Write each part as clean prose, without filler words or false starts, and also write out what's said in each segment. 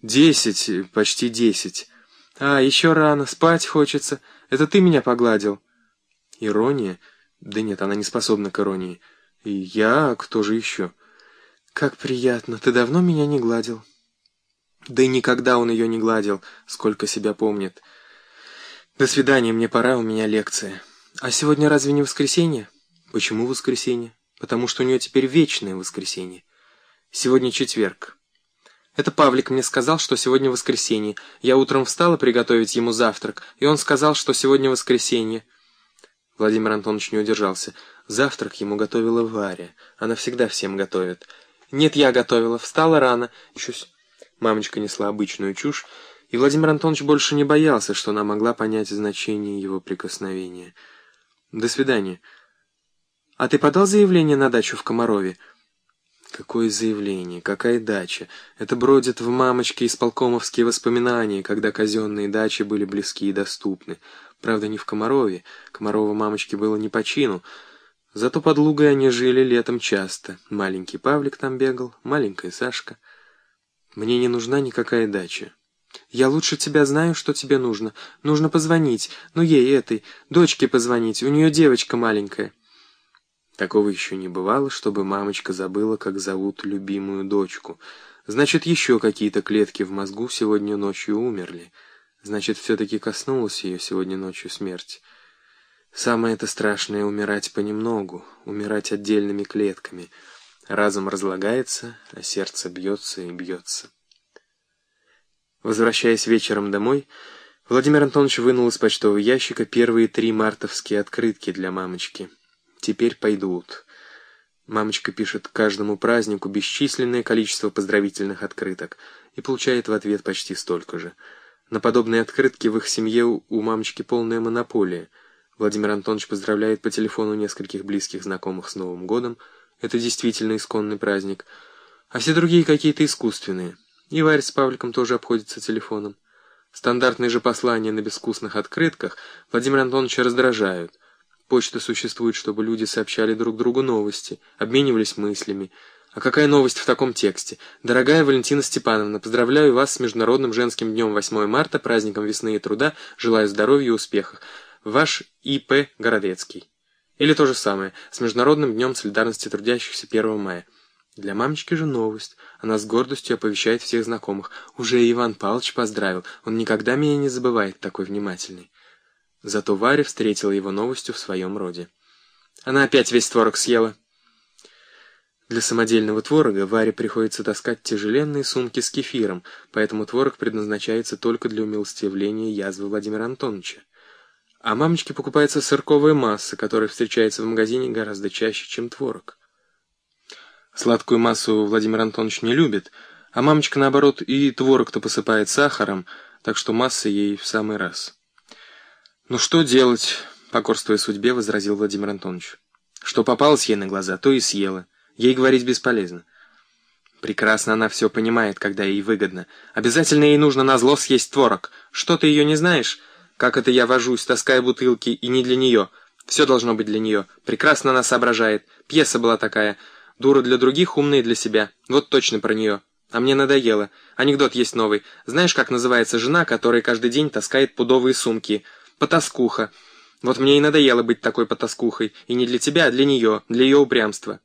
10, почти 10. А, еще рано, спать хочется. Это ты меня погладил. Ирония? Да нет, она не способна к иронии. И я, кто же еще? Как приятно, ты давно меня не гладил. Да и никогда он ее не гладил, сколько себя помнит. До свидания, мне пора, у меня лекция. А сегодня разве не воскресенье? Почему воскресенье? Потому что у нее теперь вечное воскресенье. Сегодня четверг. Это Павлик мне сказал, что сегодня воскресенье. Я утром встала приготовить ему завтрак, и он сказал, что сегодня воскресенье. Владимир Антонович не удержался. Завтрак ему готовила Варя. Она всегда всем готовит. Нет, я готовила. Встала рано. Мамочка несла обычную чушь, и Владимир Антонович больше не боялся, что она могла понять значение его прикосновения. До свидания. А ты подал заявление на дачу в Комарове? Какое заявление? Какая дача? Это бродят в мамочке исполкомовские воспоминания, когда казенные дачи были близки и доступны. Правда, не в Комарове. Комарова мамочке было не по чину. Зато под Лугой они жили летом часто. Маленький Павлик там бегал, маленькая Сашка. Мне не нужна никакая дача. Я лучше тебя знаю, что тебе нужно. Нужно позвонить. Ну, ей, этой, дочке позвонить. У нее девочка маленькая. Такого еще не бывало, чтобы мамочка забыла, как зовут любимую дочку. Значит, еще какие-то клетки в мозгу сегодня ночью умерли. Значит, все-таки коснулась ее сегодня ночью смерть. Самое это страшное — умирать понемногу, умирать отдельными клетками. Разум разлагается, а сердце бьется и бьется. Возвращаясь вечером домой, Владимир Антонович вынул из почтового ящика первые 3 мартовские открытки для мамочки. Теперь пойдут. Мамочка пишет к каждому празднику бесчисленное количество поздравительных открыток и получает в ответ почти столько же. На подобные открытки в их семье у мамочки полная монополия. Владимир Антонович поздравляет по телефону нескольких близких знакомых с Новым годом. Это действительно исконный праздник. А все другие какие-то искусственные. И Варя с Павликом тоже обходятся телефоном. Стандартные же послания на безвкусных открытках Владимира Антоновича раздражают. Почта существует, чтобы люди сообщали друг другу новости, обменивались мыслями. А какая новость в таком тексте? Дорогая Валентина Степановна, поздравляю вас с Международным женским днем 8 марта, праздником весны и труда, желаю здоровья и успехов. Ваш И.П. Городецкий. Или то же самое, с Международным днем солидарности трудящихся 1 мая. Для мамочки же новость. Она с гордостью оповещает всех знакомых. Уже Иван Павлович поздравил, он никогда меня не забывает, такой внимательный. Зато Варя встретила его новостью в своем роде. Она опять весь творог съела. Для самодельного творога Варе приходится таскать тяжеленные сумки с кефиром, поэтому творог предназначается только для умилостивления язвы Владимира Антоновича. А мамочке покупается сырковая масса, которая встречается в магазине гораздо чаще, чем творог. Сладкую массу Владимир Антонович не любит, а мамочка, наоборот, и творог-то посыпает сахаром, так что масса ей в самый раз. «Ну что делать?» — покорствуя судьбе, возразил Владимир Антонович. «Что попалось ей на глаза, то и съела. Ей говорить бесполезно». Прекрасно она все понимает, когда ей выгодно. Обязательно ей нужно назло съесть творог. Что, ты ее не знаешь? Как это я вожусь, таская бутылки, и не для нее. Все должно быть для нее. Прекрасно она соображает. Пьеса была такая. Дура для других, умная для себя. Вот точно про нее. А мне надоело. Анекдот есть новый. Знаешь, как называется жена, которая каждый день таскает пудовые сумки? Потаскуха. Вот мне и надоело быть такой потаскухой. И не для тебя, а для нее. Для ее упрямства.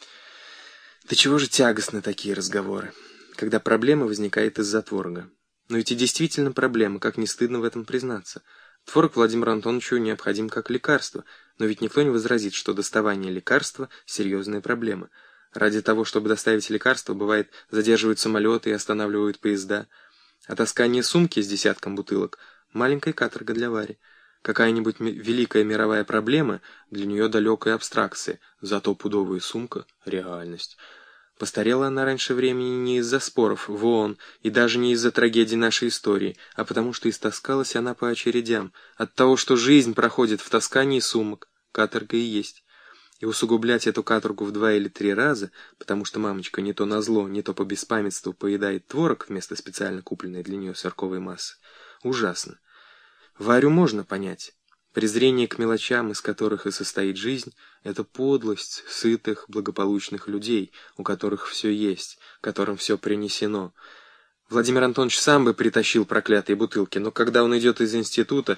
Да чего же тягостны такие разговоры, когда проблема возникает из-за творога. Но ведь и действительно проблема, как не стыдно в этом признаться. Творог Владимиру Антоновичу необходим как лекарство, но ведь никто не возразит, что доставание лекарства – серьезная проблема. Ради того, чтобы доставить лекарство, бывает, задерживают самолеты и останавливают поезда. А таскание сумки с десятком бутылок – маленькая каторга для Вари. Какая-нибудь великая мировая проблема – для нее далекая абстракция, зато пудовая сумка – реальность. Постарела она раньше времени не из-за споров в ООН и даже не из-за трагедии нашей истории, а потому что истаскалась она по очередям, от того, что жизнь проходит в таскании сумок, каторга и есть. И усугублять эту каторгу в 2 или 3 раза, потому что мамочка не то назло, не то по беспамятству поедает творог вместо специально купленной для нее сырковой массы, ужасно. Варю можно понять. Презрение к мелочам, из которых и состоит жизнь, это подлость сытых, благополучных людей, у которых все есть, которым все принесено. Владимир Антонович сам бы притащил проклятые бутылки, но когда он идет из института,